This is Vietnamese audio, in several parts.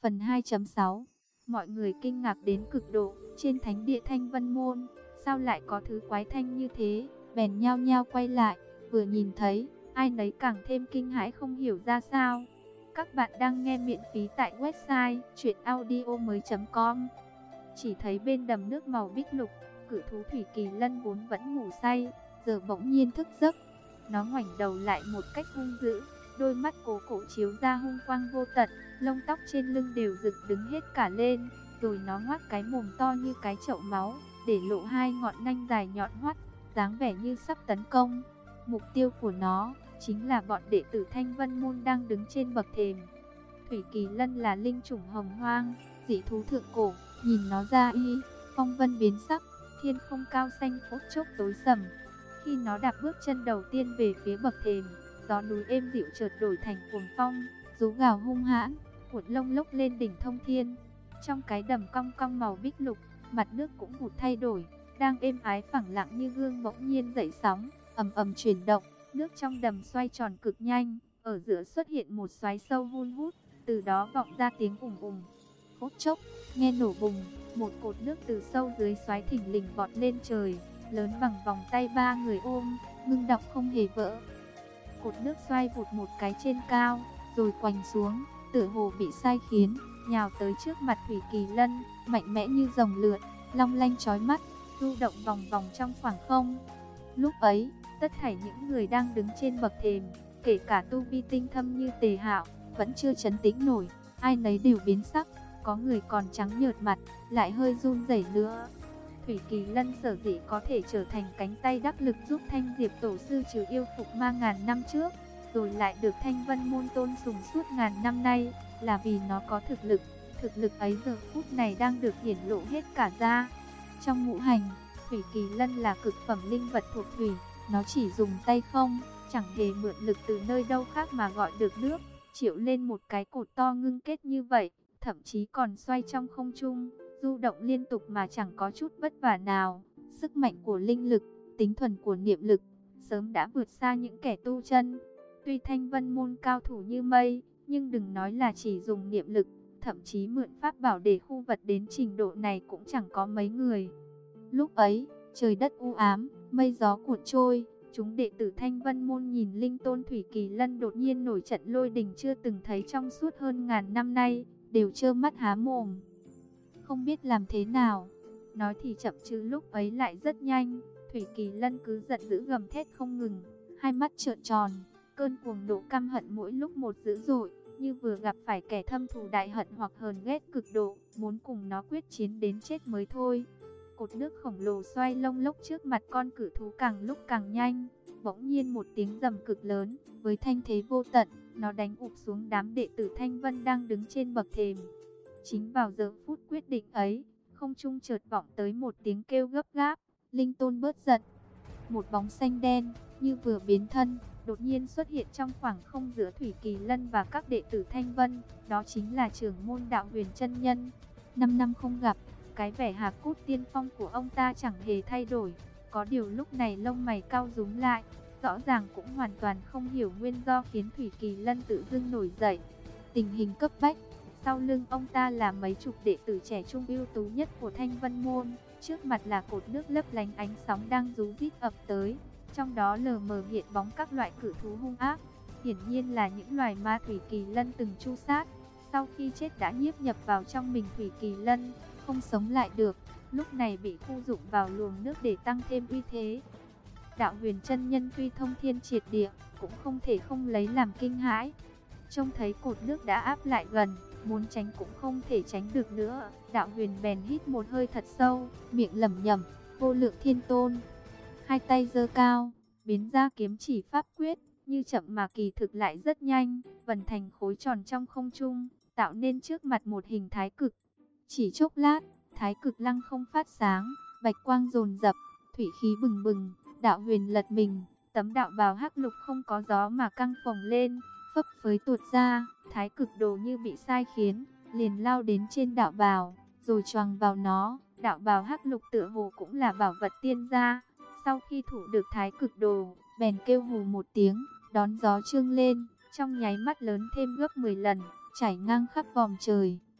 Phần 2.6. Mọi người kinh ngạc đến cực độ, trên thánh địa Thanh Vân Môn, sao lại có thứ quái thanh như thế, bèn nhao nhao quay lại, vừa nhìn thấy, ai nấy càng thêm kinh hãi không hiểu ra sao. Các bạn đang nghe miễn phí tại website chuyenaudio.com. Chỉ thấy bên đầm nước màu bích lục, cự thú Thủy Kỳ Lân vốn vẫn ngủ say, giờ bỗng nhiên thức giấc. Nó ngoảnh đầu lại một cách hung dữ, đôi mắt cố cổ chiếu ra hung quang vô tận, lông tóc trên lưng đều dựng đứng hết cả lên, rồi nó ngoác cái mồm to như cái chậu máu, để lộ hai ngọn nanh dài nhọn hoắt, dáng vẻ như sắp tấn công. Mục tiêu của nó chính là bọn đệ tử Thanh Vân Môn đang đứng trên bậc thềm. Thủy Kỳ Lân là linh chủng hồng hoang, dị thú thượng cổ, nhìn nó ra phong vân biến sắc, thiên không cao xanh phút chốc tối sầm. Khi nó đạp bước chân đầu tiên về phía bậc thềm, gió núi êm dịu chợt đổi thành cuồng phong, rú gào hung hãn, cuộn lông lốc lên đỉnh thông thiên. Trong cái đầm cong cong màu bích lục, mặt nước cũng vụt thay đổi, đang êm ái phẳng lặng như gương bỗng nhiên dậy sóng, ầm ầm chuyển động, nước trong đầm xoay tròn cực nhanh, ở giữa xuất hiện một xoáy sâu hun hút, từ đó vọng ra tiếng ùng ùng. Phút chốc, nghe nổ bùng, một cột nước từ sâu dưới xoáy thình lình vọt lên trời, lớn bằng vòng tay ba người ôm, ngưng đọng không hề vỡ. Cột nước xoay vụt một cái trên cao, rồi quành xuống, tựa hồ bị sai khiến, nhào tới trước mặt Thủy Kỳ Lân, mạnh mẽ như rồng lượn, long lanh chói mắt, du động vòng vòng trong khoảng không. Lúc ấy, tất thảy những người đang đứng trên bậc thềm, kể cả tu vi tinh thâm như Tề Hạo, vẫn chưa trấn tĩnh nổi, ai nấy đều biến sắc, có người còn trắng nhợt mặt, lại hơi run rẩy nữa. Thủy Kỳ Lân sở dĩ có thể trở thành cánh tay đắc lực giúp Thanh Diệp Tổ sư trừ yêu phục ma ngàn năm trước, rồi lại được Thanh Vân Môn tôn sùng suốt ngàn năm nay, là vì nó có thực lực. Thực lực ấy giờ phút này đang được hiển lộ hết cả ra. Trong ngũ hành, Thủy Kỳ Lân là cực phẩm linh vật thuộc thủy, nó chỉ dùng tay không, chẳng hề mượn lực từ nơi đâu khác mà gọi được nước, triệu lên một cái cột to ngưng kết như vậy, thậm chí còn xoay trong không trung, du động liên tục mà chẳng có chút vất vả nào. Sức mạnh của linh lực, tính thuần của niệm lực, sớm đã vượt xa những kẻ tu chân. Tuy Thanh Vân Môn cao thủ như mây, nhưng đừng nói là chỉ dùng niệm lực, thậm chí mượn pháp bảo để khu vật đến trình độ này cũng chẳng có mấy người. Lúc ấy, trời đất u ám, mây gió cuộn trôi, chúng đệ tử Thanh Vân Môn nhìn linh tôn Thủy Kỳ Lân đột nhiên nổi trận lôi đình chưa từng thấy trong suốt hơn ngàn năm nay, đều trơ mắt há mồm, không biết làm thế nào. Nói thì chậm chứ lúc ấy lại rất nhanh, Thủy Kỳ Lân cứ giận dữ gầm thét không ngừng, hai mắt trợn tròn, cơn cuồng nộ căm hận mỗi lúc một dữ dội, như vừa gặp phải kẻ thâm thù đại hận hoặc hờn ghét cực độ, muốn cùng nó quyết chiến đến chết mới thôi. Cột nước khổng lồ xoay lông lốc trước mặt con cự thú càng lúc càng nhanh, bỗng nhiên một tiếng rầm cực lớn, với thanh thế vô tận, nó đánh ụp xuống đám đệ tử Thanh Vân đang đứng trên bậc thềm. Chính vào giờ phút quyết định ấy, không trung chợt vọng tới một tiếng kêu gấp gáp, linh tôn bớt giận. Một bóng xanh đen, như vừa biến thân, đột nhiên xuất hiện trong khoảng không giữa Thủy Kỳ Lân và các đệ tử Thanh Vân, đó chính là trưởng môn Đạo Huyền chân nhân. 5 năm không gặp, cái vẻ hạc cốt tiên phong của ông ta chẳng hề thay đổi, có điều lúc này lông mày cau rúm lại, rõ ràng cũng hoàn toàn không hiểu nguyên do khiến Thủy Kỳ Lân tự dưng nổi dậy. Tình hình cấp bách, sau lưng ông ta là mấy chục đệ tử trẻ trung ưu tú nhất của Thanh Vân Môn, trước mặt là cột nước lấp lánh ánh sóng đang rú rít ập tới, trong đó lờ mờ hiện bóng các loại cự thú hung ác, hiển nhiên là những loài ma Thủy Kỳ Lân từng tru sát, sau khi chết đã nhiếp nhập vào trong mình Thủy Kỳ Lân, không sống lại được, lúc này bị khu dụng vào luồng nước để tăng thêm uy thế. Đạo Huyền chân nhân tuy thông thiên triệt địa, cũng không thể không lấy làm kinh hãi. Trông thấy cột nước đã áp lại gần, muốn tránh cũng không thể tránh được nữa, Đạo Huyền bèn hít một hơi thật sâu, miệng lẩm nhẩm, vô lượng thiên tôn. Hai tay giơ cao, biến ra kiếm chỉ pháp quyết, như chậm mà kỳ thực lại rất nhanh, vần thành khối tròn trong không trung, tạo nên trước mặt một hình thái cực. Chỉ chốc lát, thái cực lăng không phát sáng, bạch quang dồn dập, thủy khí bừng bừng, Đạo Huyền lật mình, tấm đạo bào hắc lục không có gió mà căng phồng lên, phấp phới tuột ra, thái cực đồ như bị sai khiến, liền lao đến trên đạo bào, rồi choàng vào nó. Đạo bào hắc lục tựa hồ cũng là bảo vật tiên gia, sau khi thủ được thái cực đồ, bèn kêu hù một tiếng, đón gió trương lên, trong nháy mắt lớn thêm gấp 10 lần, chảy ngang khắp vòm trời.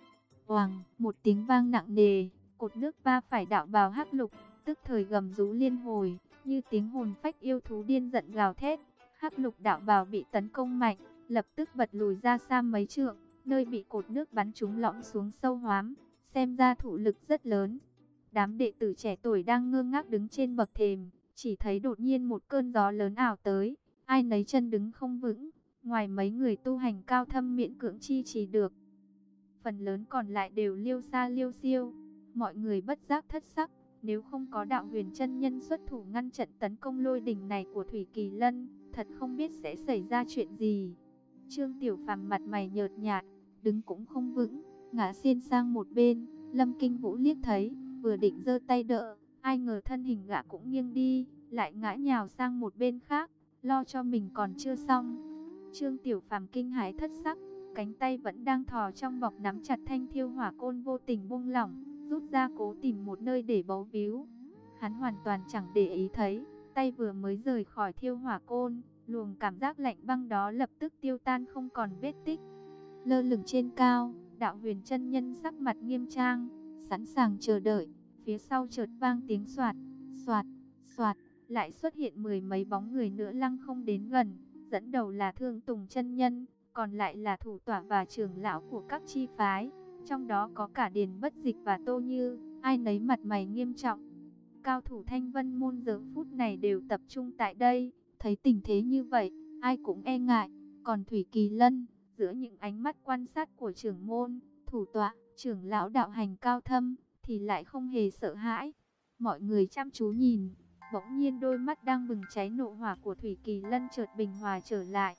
Oàng, một tiếng vang nặng nề, cột nước va phải đạo bào hắc lục, tức thời gầm rú liên hồi, như tiếng hồn phách yêu thú điên giận gào thét. Hắc lục đạo bào bị tấn công mạnh, lập tức bật lùi ra xa mấy trượng, nơi bị cột nước bắn trúng lõm xuống sâu hoắm, xem ra thủ lực rất lớn. Đám đệ tử trẻ tuổi đang ngơ ngác đứng trên bậc thềm, chỉ thấy đột nhiên một cơn gió lớn ảo tới, ai nấy chân đứng không vững, ngoài mấy người tu hành cao thâm miễn cưỡng chi trì được. Phần lớn còn lại đều liêu xa liêu xiêu, mọi người bất giác thất sắc, nếu không có đạo huyền chân nhân xuất thủ ngăn trận tấn công lôi đình này của Thủy Kỳ Lân, thật không biết sẽ xảy ra chuyện gì. Trương Tiểu Phàm mặt mày nhợt nhạt, đứng cũng không vững, ngã xiên sang một bên. Lâm Kinh Vũ liếc thấy, vừa định giơ tay đỡ, ai ngờ thân hình gã cũng nghiêng đi, lại ngã nhào sang một bên khác, lo cho mình còn chưa xong. Trương Tiểu Phàm kinh hãi thất sắc, cánh tay vẫn đang thò trong bọc nắm chặt thanh thiêu hỏa côn vô tình buông lỏng, rút ra cố tìm một nơi để bấu víu. Hắn hoàn toàn chẳng để ý thấy, tay vừa mới rời khỏi thiêu hỏa côn, luồng cảm giác lạnh băng đó lập tức tiêu tan không còn vết tích. Lơ lửng trên cao, đạo huyền chân nhân sắc mặt nghiêm trang, sẵn sàng chờ đợi. Phía sau chợt vang tiếng xoạt, xoạt, xoạt, lại xuất hiện mười mấy bóng người nữa lăng không đến gần, dẫn đầu là Thương Tùng chân nhân, còn lại là thủ tọa và trưởng lão của các chi phái, trong đó có cả Điền Bất Dịch và Tô Như, ai nấy mặt mày nghiêm trọng. Cao thủ Thanh Vân môn giờ phút này đều tập trung tại đây, thấy tình thế như vậy, ai cũng e ngại, còn Thủy Kỳ Lân, giữa những ánh mắt quan sát của trưởng môn, thủ tọa, trưởng lão đạo hành cao thâm, thì lại không hề sợ hãi. Mọi người chăm chú nhìn, bỗng nhiên đôi mắt đang bừng cháy nộ hỏa của Thủy Kỳ Lân chợt bình hòa trở lại,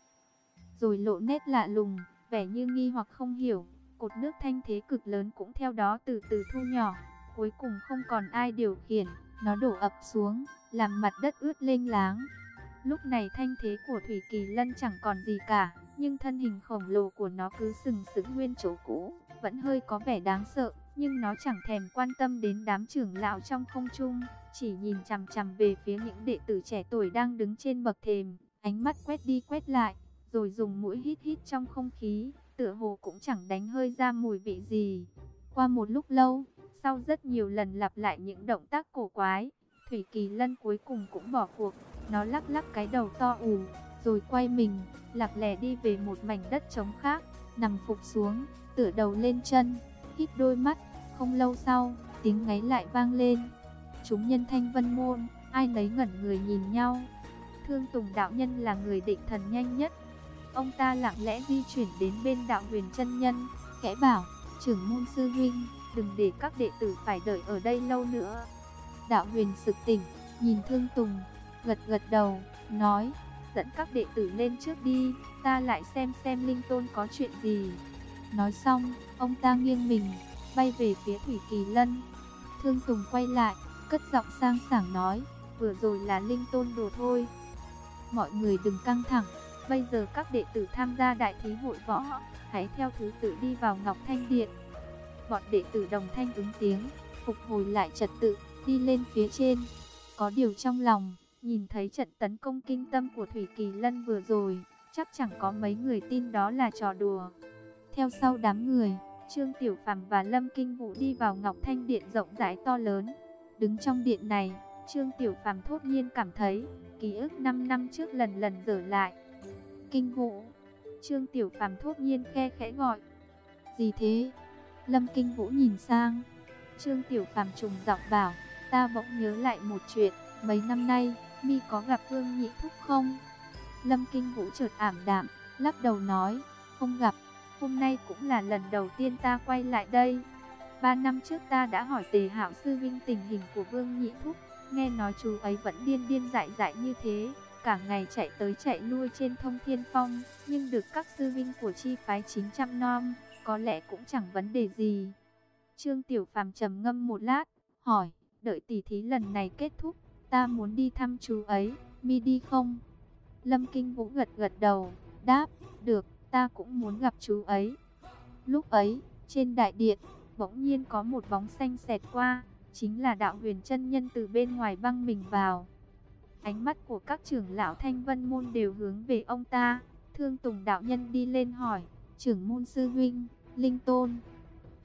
rồi lộ nét lạ lùng, vẻ như nghi hoặc không hiểu. Cột nước thanh thế cực lớn cũng theo đó từ từ thu nhỏ, cuối cùng không còn ai điều khiển, nó đổ ập xuống, làm mặt đất ướt lênh láng. Lúc này thanh thế của Thủy Kỳ Lân chẳng còn gì cả, nhưng thân hình khổng lồ của nó cứ sừng sững nguyên chỗ cũ, vẫn hơi có vẻ đáng sợ, nhưng nó chẳng thèm quan tâm đến đám trưởng lão trong không trung, chỉ nhìn chằm chằm về phía những đệ tử trẻ tuổi đang đứng trên bậc thềm, ánh mắt quét đi quét lại, rồi dùng mũi hít hít trong không khí, tựa hồ cũng chẳng đánh hơi ra mùi vị gì. Qua một lúc lâu, sau rất nhiều lần lặp lại những động tác cổ quái, Thủy Kỳ Lân cuối cùng cũng bỏ cuộc. Nó lắc lắc cái đầu to ù, rồi quay mình, lạc lẻ đi về một mảnh đất trống khác, nằm phục xuống, tựa đầu lên chân, híp đôi mắt. Không lâu sau, tiếng ngáy lại vang lên. Chúng nhân Thanh Vân môn, ai nấy ngẩn người nhìn nhau. Thương Tùng đạo nhân là người định thần nhanh nhất. Ông ta lặng lẽ di chuyển đến bên đạo huyền chân nhân, khẽ bảo: trưởng môn sư huynh, đừng để các đệ tử phải đợi ở đây lâu nữa. Đạo huyền sực tỉnh, nhìn Thương Tùng, gật gật đầu, nói: dẫn các đệ tử lên trước đi, ta lại xem Linh Tôn có chuyện gì. Nói xong, ông ta nghiêng mình, bay về phía Thủy Kỳ Lân. Thương Tùng quay lại, cất giọng sang sảng nói: vừa rồi là Linh Tôn đùa thôi. Mọi người đừng căng thẳng, bây giờ các đệ tử tham gia đại thí hội võ, hãy theo thứ tự đi vào Ngọc Thanh Điện. Bọn đệ tử đồng thanh ứng tiếng, phục hồi lại trật tự, đi lên phía trên. Có điều trong lòng, nhìn thấy trận tấn công kinh tâm của Thủy Kỳ Lân vừa rồi, chắc chẳng có mấy người tin đó là trò đùa. Theo sau đám người, Trương Tiểu Phàm và Lâm Kinh Vũ đi vào Ngọc Thanh Điện rộng rãi to lớn. Đứng trong điện này, Trương Tiểu Phàm thốt nhiên cảm thấy ký ức 5 năm trước lần lần dở lại. Kinh Vũ, Trương Tiểu Phàm thốt nhiên khe khẽ gọi. Gì thế? Lâm Kinh Vũ nhìn sang. Trương Tiểu Phàm trùng giọng bảo: ta bỗng nhớ lại một chuyện, mấy năm nay, mi có gặp Vương Nhị Thúc không? Lâm Kinh Vũ chợt ảm đạm, lắc đầu nói: không gặp, hôm nay cũng là lần đầu tiên ta quay lại đây. 3 năm trước ta đã hỏi Tề Hạo sư huynh tình hình của Vương Nhị Thúc, nghe nói chú ấy vẫn điên điên dại dại như thế, cả ngày chạy tới chạy lui trên Thông Thiên Phong, nhưng được các sư huynh của chi phái chính chăm nom, có lẽ cũng chẳng vấn đề gì. Trương Tiểu Phàm trầm ngâm một lát, hỏi: đợi tỷ thí lần này kết thúc, ta muốn đi thăm chú ấy, mi đi không? Lâm Kinh Vũ gật gật đầu, đáp: được, ta cũng muốn gặp chú ấy. Lúc ấy, trên đại điện, bỗng nhiên có một bóng xanh xẹt qua, chính là đạo huyền chân nhân từ bên ngoài băng mình vào. Ánh mắt của các trưởng lão Thanh Vân môn đều hướng về ông ta. Thương Tùng đạo nhân đi lên hỏi: trưởng môn sư huynh, Linh Tôn.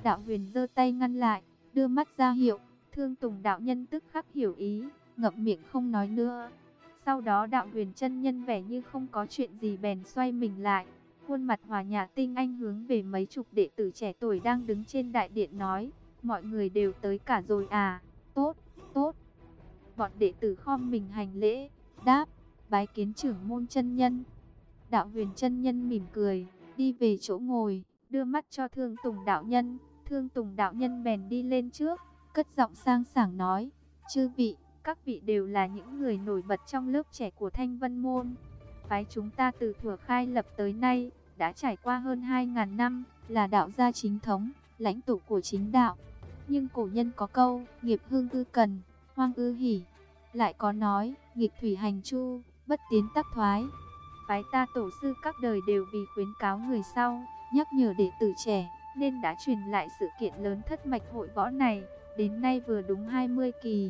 Đạo Huyền giơ tay ngăn lại, đưa mắt ra hiệu. Thương Tùng đạo nhân tức khắc hiểu ý, ngậm miệng không nói nữa. Sau đó Đạo Huyền chân nhân vẻ như không có chuyện gì bèn xoay mình lại, khuôn mặt hòa nhã tinh anh hướng về mấy chục đệ tử trẻ tuổi đang đứng trên đại điện nói: mọi người đều tới cả rồi à? Tốt, tốt. Bọn đệ tử khom mình hành lễ, đáp: bái kiến trưởng môn chân nhân. Đạo Huyền chân nhân mỉm cười, đi về chỗ ngồi, đưa mắt cho Thương Tùng đạo nhân. Thương Tùng đạo nhân bèn đi lên trước, cất giọng sang sảng nói: chư vị, các vị đều là những người nổi bật trong lớp trẻ của Thanh Vân Môn. Phái chúng ta từ thuở khai lập tới nay, đã trải qua hơn 2000 năm, là đạo gia chính thống, lãnh tụ của chính đạo. Nhưng cổ nhân có câu, nghiệp hương ư cần, hoang ư hỉ. Lại có nói, nghịch thủy hành chu, bất tiến tắc thoái. Phái ta tổ sư các đời đều vì khuyến cáo người sau, nhắc nhở đệ tử trẻ, nên đã truyền lại sự kiện lớn thất mạch hội võ này, đến nay vừa đúng 20 kỳ.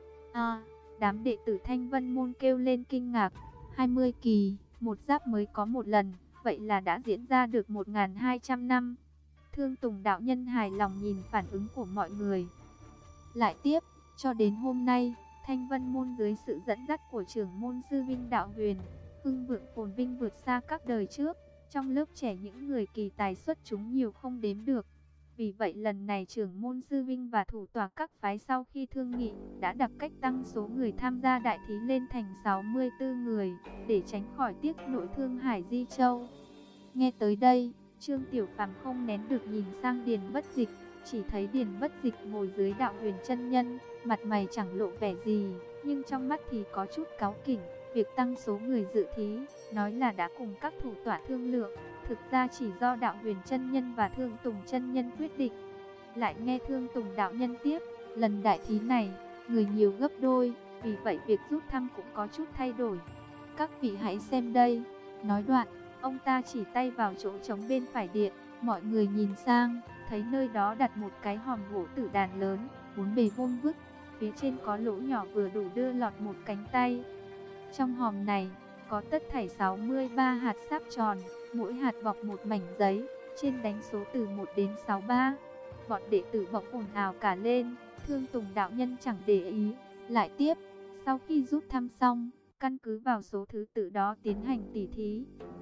Đám đệ tử Thanh Vân Môn kêu lên kinh ngạc. 20 kỳ, một giáp mới có một lần, vậy là đã diễn ra được 1200 năm. Thương Tùng đạo nhân hài lòng nhìn phản ứng của mọi người. Lại tiếp, cho đến hôm nay, Thanh Vân Môn dưới sự dẫn dắt của trưởng môn sư Vinh Đạo Huyền, hưng vượng phồn vinh vượt xa các đời trước. Trong lớp trẻ những người kỳ tài xuất chúng nhiều không đếm được. Vì vậy lần này trưởng môn sư Vinh và thủ tọa các phái sau khi thương nghị đã đặt cách tăng số người tham gia đại thí lên thành 64 người, để tránh khỏi tiếc nội thương Hải Di Châu. Nghe tới đây, Trương Tiểu Phàm không nén được nhìn sang Điền Bất Dịch, chỉ thấy Điền Bất Dịch ngồi dưới Đạo Huyền chân nhân, mặt mày chẳng lộ vẻ gì, nhưng trong mắt thì có chút cáu kỉnh. Việc tăng số người dự thí, nói là đã cùng các thủ tọa thương lượng, thực ra chỉ do Đạo Huyền chân nhân và Thương Tùng chân nhân quyết định. Lại nghe Thương Tùng đạo nhân tiếp, lần đại thí này, người nhiều gấp đôi, vì vậy việc rút thăm cũng có chút thay đổi. Các vị hãy xem đây. Nói đoạn, ông ta chỉ tay vào chỗ trống bên phải điện, mọi người nhìn sang, thấy nơi đó đặt một cái hòm gỗ tử đàn lớn, bốn bề vuông vức, phía trên có lỗ nhỏ vừa đủ đưa lọt một cánh tay. Trong hòm này, có tất thảy 63 hạt sáp tròn, mỗi hạt bọc một mảnh giấy, trên đánh số từ 1 đến 63. Bọn đệ tử bỗng ồn ào cả lên, Thương Tùng đạo nhân chẳng để ý, lại tiếp, sau khi rút thăm xong, căn cứ vào số thứ tự đó tiến hành tỉ thí.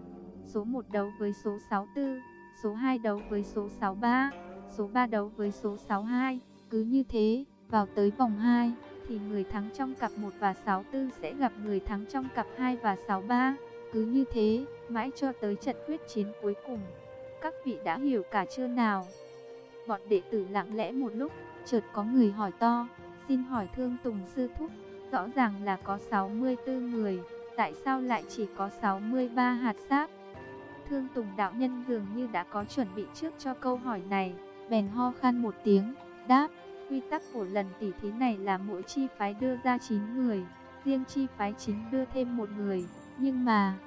Số 1 đấu với số 64, số 2 đấu với số 63, số 3 đấu với số 62, cứ như thế, vào tới vòng 2. Thì người thắng trong cặp 1 và 64 sẽ gặp người thắng trong cặp 2 và 63. Cứ như thế, mãi cho tới trận quyết chiến cuối cùng. Các vị đã hiểu cả chưa nào? Bọn đệ tử lặng lẽ một lúc, chợt có người hỏi to, xin hỏi Thương Tùng sư thúc, rõ ràng là có 64 người, tại sao lại chỉ có 63 hạt sáp? Thương Tùng đạo nhân dường như đã có chuẩn bị trước cho câu hỏi này, bèn ho khan một tiếng, đáp, quy tắc của lần tỉ thí này là mỗi chi phái đưa ra 9 người, riêng chi phái chính đưa thêm một người, nhưng mà,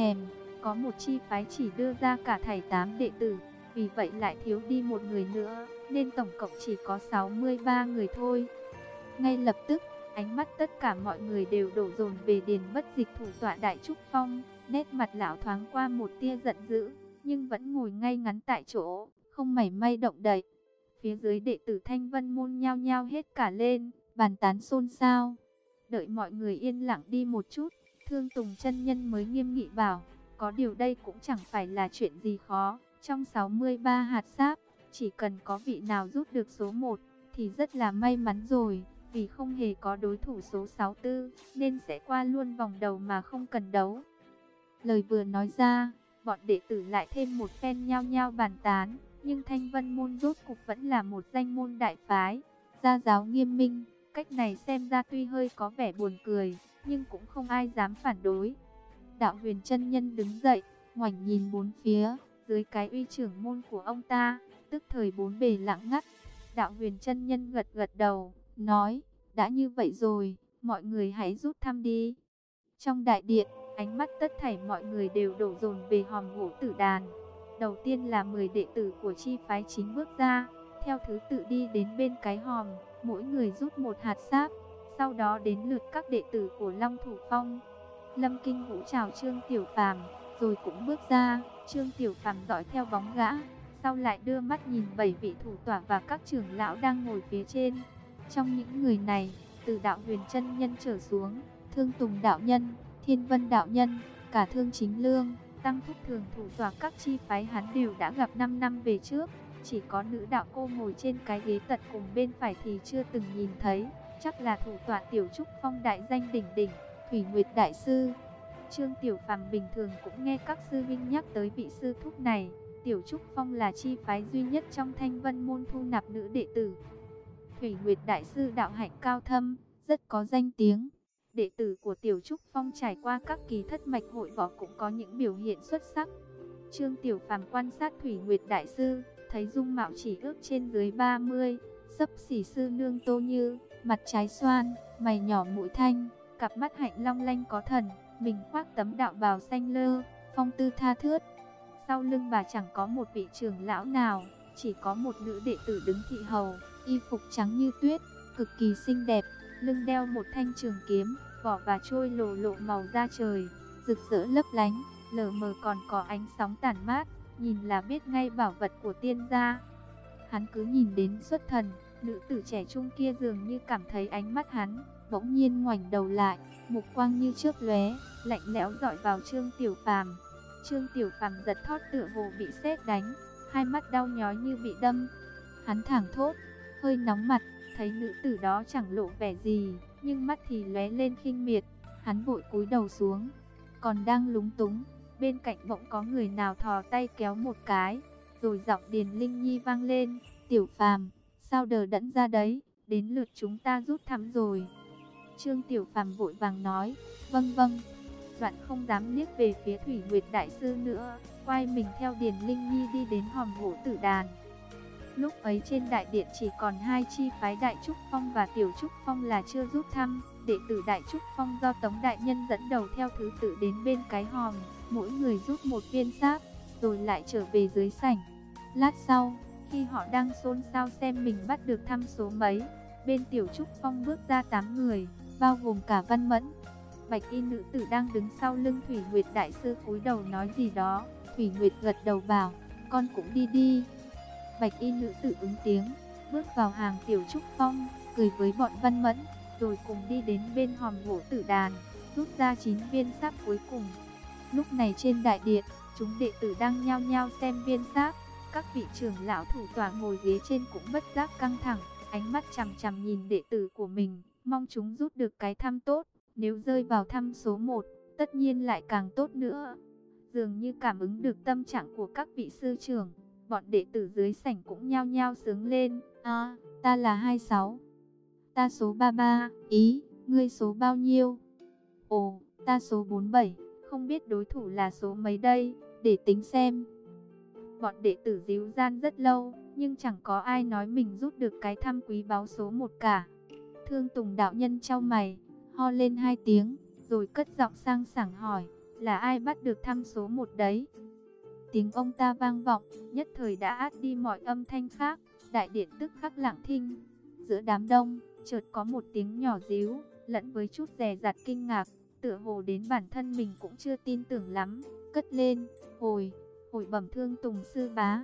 có một chi phái chỉ đưa ra cả thảy 8 đệ tử, vì vậy lại thiếu đi một người nữa, nên tổng cộng chỉ có 63 người thôi. Ngay lập tức, ánh mắt tất cả mọi người đều đổ dồn về Điền Bất Dịch thủ tọa Đại Trúc Phong, nét mặt lão thoáng qua một tia giận dữ, nhưng vẫn ngồi ngay ngắn tại chỗ, không mảy may động đậy. Phía dưới đệ tử Thanh Vân Môn nhao nhao hết cả lên, bàn tán xôn xao. Đợi mọi người yên lặng đi một chút, Thương Tùng chân nhân mới nghiêm nghị bảo, có điều đây cũng chẳng phải là chuyện gì khó. Trong 63 hạt sáp, chỉ cần có vị nào rút được số 1, thì rất là may mắn rồi. Vì không hề có đối thủ số 64, nên sẽ qua luôn vòng đầu mà không cần đấu. Lời vừa nói ra, bọn đệ tử lại thêm một phen nhao nhao bàn tán. Nhưng Thanh Vân Môn rốt cục vẫn là một danh môn đại phái, gia giáo nghiêm minh. Cách này xem ra tuy hơi có vẻ buồn cười, nhưng cũng không ai dám phản đối. Đạo Huyền chân nhân đứng dậy, ngoảnh nhìn bốn phía, dưới cái uy trưởng môn của ông ta, tức thời bốn bề lặng ngắt. Đạo Huyền chân nhân gật gật đầu, nói, đã như vậy rồi, mọi người hãy rút thăm đi. Trong đại điện, ánh mắt tất thảy mọi người đều đổ dồn về hòm gỗ tử đàn. Đầu tiên là 10 đệ tử của chi phái chính bước ra, theo thứ tự đi đến bên cái hòm, mỗi người rút một hạt sáp. Sau đó đến lượt các đệ tử của Long Thủ Phong. Lâm Kinh Vũ chào Trương Tiểu Phàm, rồi cũng bước ra. Trương Tiểu Phàm dõi theo bóng gã. sau lại đưa mắt nhìn 7 vị thủ tọa và các trưởng lão đang ngồi phía trên. Trong những người này, từ Đạo Huyền chân nhân trở xuống, Thương Tùng đạo nhân, Thiên Vân đạo nhân, cả Thương Chính Lương, Tăng Thúc Thường thủ tọa các chi phái hắn đều đã gặp 5 năm về trước. Chỉ có nữ đạo cô ngồi trên cái ghế tận cùng bên phải thì chưa từng nhìn thấy, chắc là thủ tọa Tiểu Trúc Phong đại danh đỉnh đỉnh, Thủy Nguyệt đại sư. Trương Tiểu Phàm bình thường cũng nghe các sư huynh nhắc tới vị sư thúc này. Tiểu Trúc Phong là chi phái duy nhất trong Thanh Vân môn thu nạp nữ đệ tử. Thủy Nguyệt đại sư đạo hạnh cao thâm, rất có danh tiếng. Đệ tử của Tiểu Trúc Phong trải qua các kỳ thất mạch hội võ cũng có những biểu hiện xuất sắc. Trương Tiểu Phàm quan sát Thủy Nguyệt đại sư, thấy dung mạo chỉ ước trên dưới 30, xấp xỉ sư nương Tô Như, mặt trái xoan, mày nhỏ mũi thanh, cặp mắt hạnh long lanh có thần, mình khoác tấm đạo bào xanh lơ, phong tư tha thướt. Sau lưng bà chẳng có một vị trưởng lão nào, chỉ có một nữ đệ tử đứng thị hầu, y phục trắng như tuyết, cực kỳ xinh đẹp, lưng đeo một thanh trường kiếm, vỏ và trôi lồ lộ màu da trời, rực rỡ lấp lánh, lờ mờ còn có ánh sóng tản mát, nhìn là biết ngay bảo vật của tiên gia. Hắn cứ nhìn đến xuất thần, nữ tử trẻ trung kia dường như cảm thấy ánh mắt hắn, bỗng nhiên ngoảnh đầu lại, mục quang như chớp lóe, lạnh lẽo dọi vào Trương Tiểu Phàm. Trương Tiểu Phàm giật thót tựa hồ bị sét đánh, hai mắt đau nhói như bị đâm. Hắn thẳng thốt, hơi nóng mặt, thấy nữ tử đó chẳng lộ vẻ gì, nhưng mắt thì lóe lên khinh miệt. Hắn vội cúi đầu xuống, còn đang lúng túng, bên cạnh bỗng có người nào thò tay kéo một cái, rồi giọng Điền Linh Nhi vang lên, Tiểu Phàm, sao đờ đẫn ra đấy, đến lượt chúng ta rút thăm rồi. Trương Tiểu Phàm vội vàng nói, vâng vâng, đoạn không dám liếc về phía Thủy Nguyệt đại sư nữa, quay mình theo Điền Linh Nhi đi đến hòm gỗ tử đàn. Lúc ấy trên đại điện chỉ còn hai chi phái Đại Trúc Phong và Tiểu Trúc Phong là chưa rút thăm. Đệ tử Đại Trúc Phong do Tống đại nhân dẫn đầu theo thứ tự đến bên cái hòm, mỗi người rút một viên sáp, rồi lại trở về dưới sảnh. Lát sau, khi họ đang xôn xao xem mình bắt được thăm số mấy, bên Tiểu Trúc Phong bước ra 8 người, bao gồm cả Văn Mẫn. Bạch y nữ tử đang đứng sau lưng Thủy Nguyệt đại sư cúi đầu nói gì đó. Thủy Nguyệt gật đầu bảo, con cũng đi đi. Bạch y nữ tử ứng tiếng, bước vào hàng Tiểu Trúc Phong, cười với bọn Văn Mẫn, rồi cùng đi đến bên hòm gỗ tử đàn, rút ra 9 viên sáp cuối cùng. Lúc này trên đại điện, chúng đệ tử đang nhao nhao xem viên sáp. Các vị trưởng lão thủ tọa ngồi ghế trên cũng bất giác căng thẳng, ánh mắt chằm chằm nhìn đệ tử của mình, mong chúng rút được cái thăm tốt. Nếu rơi vào thăm số 1, tất nhiên lại càng tốt nữa. Dường như cảm ứng được tâm trạng của các vị sư trưởng, bọn đệ tử dưới sảnh cũng nhao nhao sướng lên. À, ta là 26. Ta số 33, ý, ngươi số bao nhiêu? Ồ, ta số 47, không biết đối thủ là số mấy đây, để tính xem. Bọn đệ tử díu gian rất lâu, nhưng chẳng có ai nói mình rút được cái thăm quý báu số 1 cả. Thương Tùng đạo nhân chau mày, ho lên 2 tiếng, rồi cất giọng sang sảng hỏi, là ai bắt được thăm số 1 đấy? Tiếng ông ta vang vọng, nhất thời đã át đi mọi âm thanh khác, đại điện tức khắc lặng thinh. Giữa đám đông, chợt có một tiếng nhỏ ríu, lẫn với chút dè dặt kinh ngạc, tựa hồ đến bản thân mình cũng chưa tin tưởng lắm, cất lên, hồi bẩm Thương Tùng sư bá,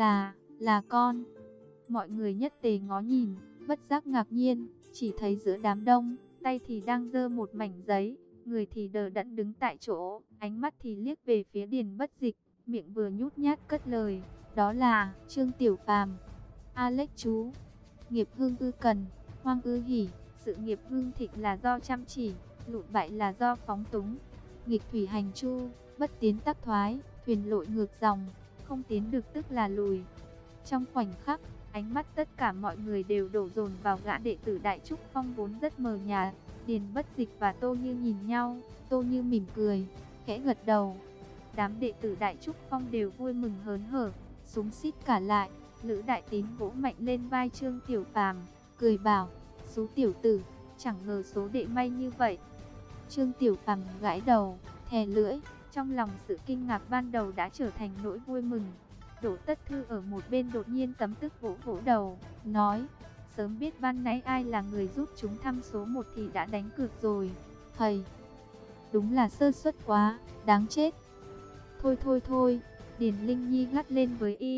là con. Mọi người nhất tề ngó nhìn, bất giác ngạc nhiên, chỉ thấy giữa đám đông, tay thì đang giơ một mảnh giấy, người thì đờ đẫn đứng tại chỗ, ánh mắt thì liếc về phía Điền Bất Dịch, miệng vừa nhút nhát cất lời, đó là Trương Tiểu Phàm. Alex chú, nghiệp hương ư cần, hoang ư hỉ, sự nghiệp hương thịnh là do chăm chỉ, lụi bại là do phóng túng. Nghịch thủy hành chu, bất tiến tắc thoái, thuyền lội ngược dòng, không tiến được tức là lùi. Trong khoảnh khắc, ánh mắt tất cả mọi người đều đổ dồn vào gã đệ tử Đại Trúc Phong vốn rất mờ nhạt. Điền Bất Dịch và Tô Như nhìn nhau, Tô Như mỉm cười, khẽ gật đầu. Đám đệ tử Đại Trúc Phong đều vui mừng hớn hở, xúm xít cả lại. Lữ Đại Tín vỗ mạnh lên vai Trương Tiểu Phàm, cười bảo, số tiểu tử, chẳng ngờ số đệ may như vậy. Trương Tiểu Phàm gãi đầu, thè lưỡi, trong lòng sự kinh ngạc ban đầu đã trở thành nỗi vui mừng. Đỗ Tất Thư ở một bên đột nhiên cấm tức vỗ vỗ đầu, nói, sớm biết ban nãy ai là người giúp chúng thăm số 1 thì đã đánh cược rồi. Thầy, đúng là sơ suất quá, đáng chết. Thôi, Điền Linh Nhi gắt lên với y,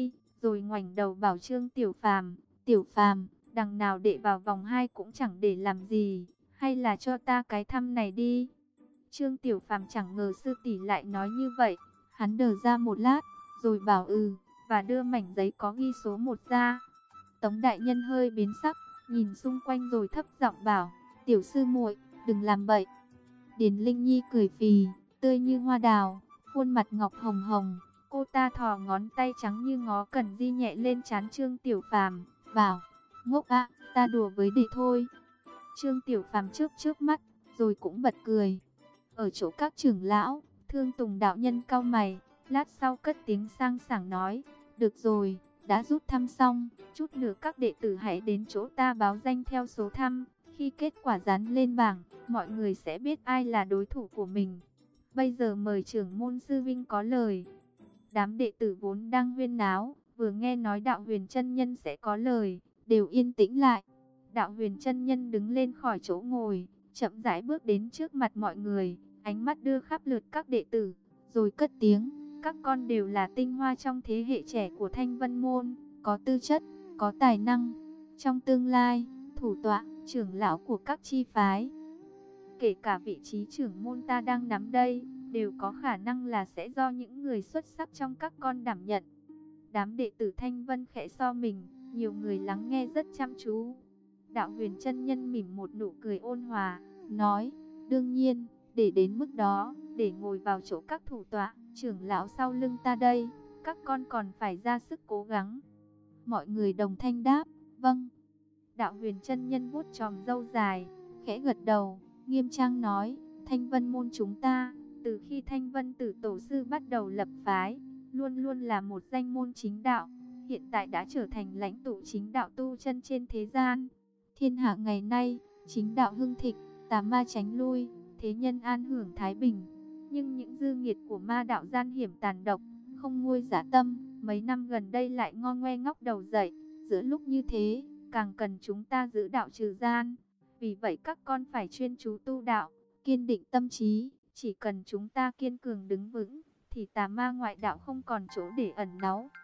rồi ngoảnh đầu bảo Trương Tiểu Phàm, "Tiểu Phàm, đằng nào đệ vào vòng 2 cũng chẳng để làm gì, hay là cho ta cái thăm này đi." Trương Tiểu Phàm chẳng ngờ sư tỷ lại nói như vậy, hắn đờ ra một lát, rồi bảo và đưa mảnh giấy có ghi số 1 ra. Tống đại nhân hơi biến sắc, nhìn xung quanh rồi thấp giọng bảo, "Tiểu sư muội, đừng làm bậy." Điền Linh Nhi cười phì, tươi như hoa đào, khuôn mặt ngọc hồng hồng. Cô ta thò ngón tay trắng như ngó cần di nhẹ lên trán Trương Tiểu Phàm, bảo, "Ngốc ạ, ta đùa với đệ thôi." Trương Tiểu Phàm chớp mắt, rồi cũng bật cười. Ở chỗ các trưởng lão, Thương Tùng đạo nhân cau mày, lát sau cất tiếng sang sảng nói, "Được rồi, đã rút thăm xong, chút nữa các đệ tử hãy đến chỗ ta báo danh theo số thăm. Khi kết quả dán lên bảng, mọi người sẽ biết ai là đối thủ của mình. Bây giờ mời trưởng môn sư vinh có lời." Đám đệ tử vốn đang huyên náo, vừa nghe nói Đạo Huyền chân nhân sẽ có lời, đều yên tĩnh lại. Đạo Huyền chân nhân đứng lên khỏi chỗ ngồi, chậm rãi bước đến trước mặt mọi người, ánh mắt đưa khắp lượt các đệ tử, rồi cất tiếng, "Các con đều là tinh hoa trong thế hệ trẻ của Thanh Vân môn, có tư chất, có tài năng. Trong tương lai, thủ tọa, trưởng lão của các chi phái, kể cả vị trí trưởng môn ta đang nắm đây, đều có khả năng là sẽ do những người xuất sắc trong các con đảm nhận." Đám đệ tử Thanh Vân khẽ so mình, nhiều người lắng nghe rất chăm chú. Đạo Huyền chân nhân mỉm một nụ cười ôn hòa, nói, "Đương nhiên, để đến mức đó, để ngồi vào chỗ các thủ tọa, trưởng lão sau lưng ta đây, các con còn phải ra sức cố gắng." Mọi người đồng thanh đáp, "Vâng." Đạo Huyền chân nhân vuốt chòm râu dài, khẽ gật đầu, nghiêm trang nói, "Thanh Vân môn chúng ta, từ khi Thanh Vân Tử tổ sư bắt đầu lập phái, luôn luôn là một danh môn chính đạo, hiện tại đã trở thành lãnh tụ chính đạo tu chân trên thế gian. Thiên hạ ngày nay, chính đạo hưng thịnh, tà ma tránh lui, thế nhân an hưởng thái bình. Nhưng những dư nghiệt của ma đạo gian hiểm tàn độc, không nguôi dạ tâm, mấy năm gần đây lại ngo ngoe ngóc đầu dậy. Giữa lúc như thế, càng cần chúng ta giữ đạo trừ gian. Vì vậy các con phải chuyên chú tu đạo, kiên định tâm trí. Chỉ cần chúng ta kiên cường đứng vững, thì tà ma ngoại đạo không còn chỗ để ẩn náu."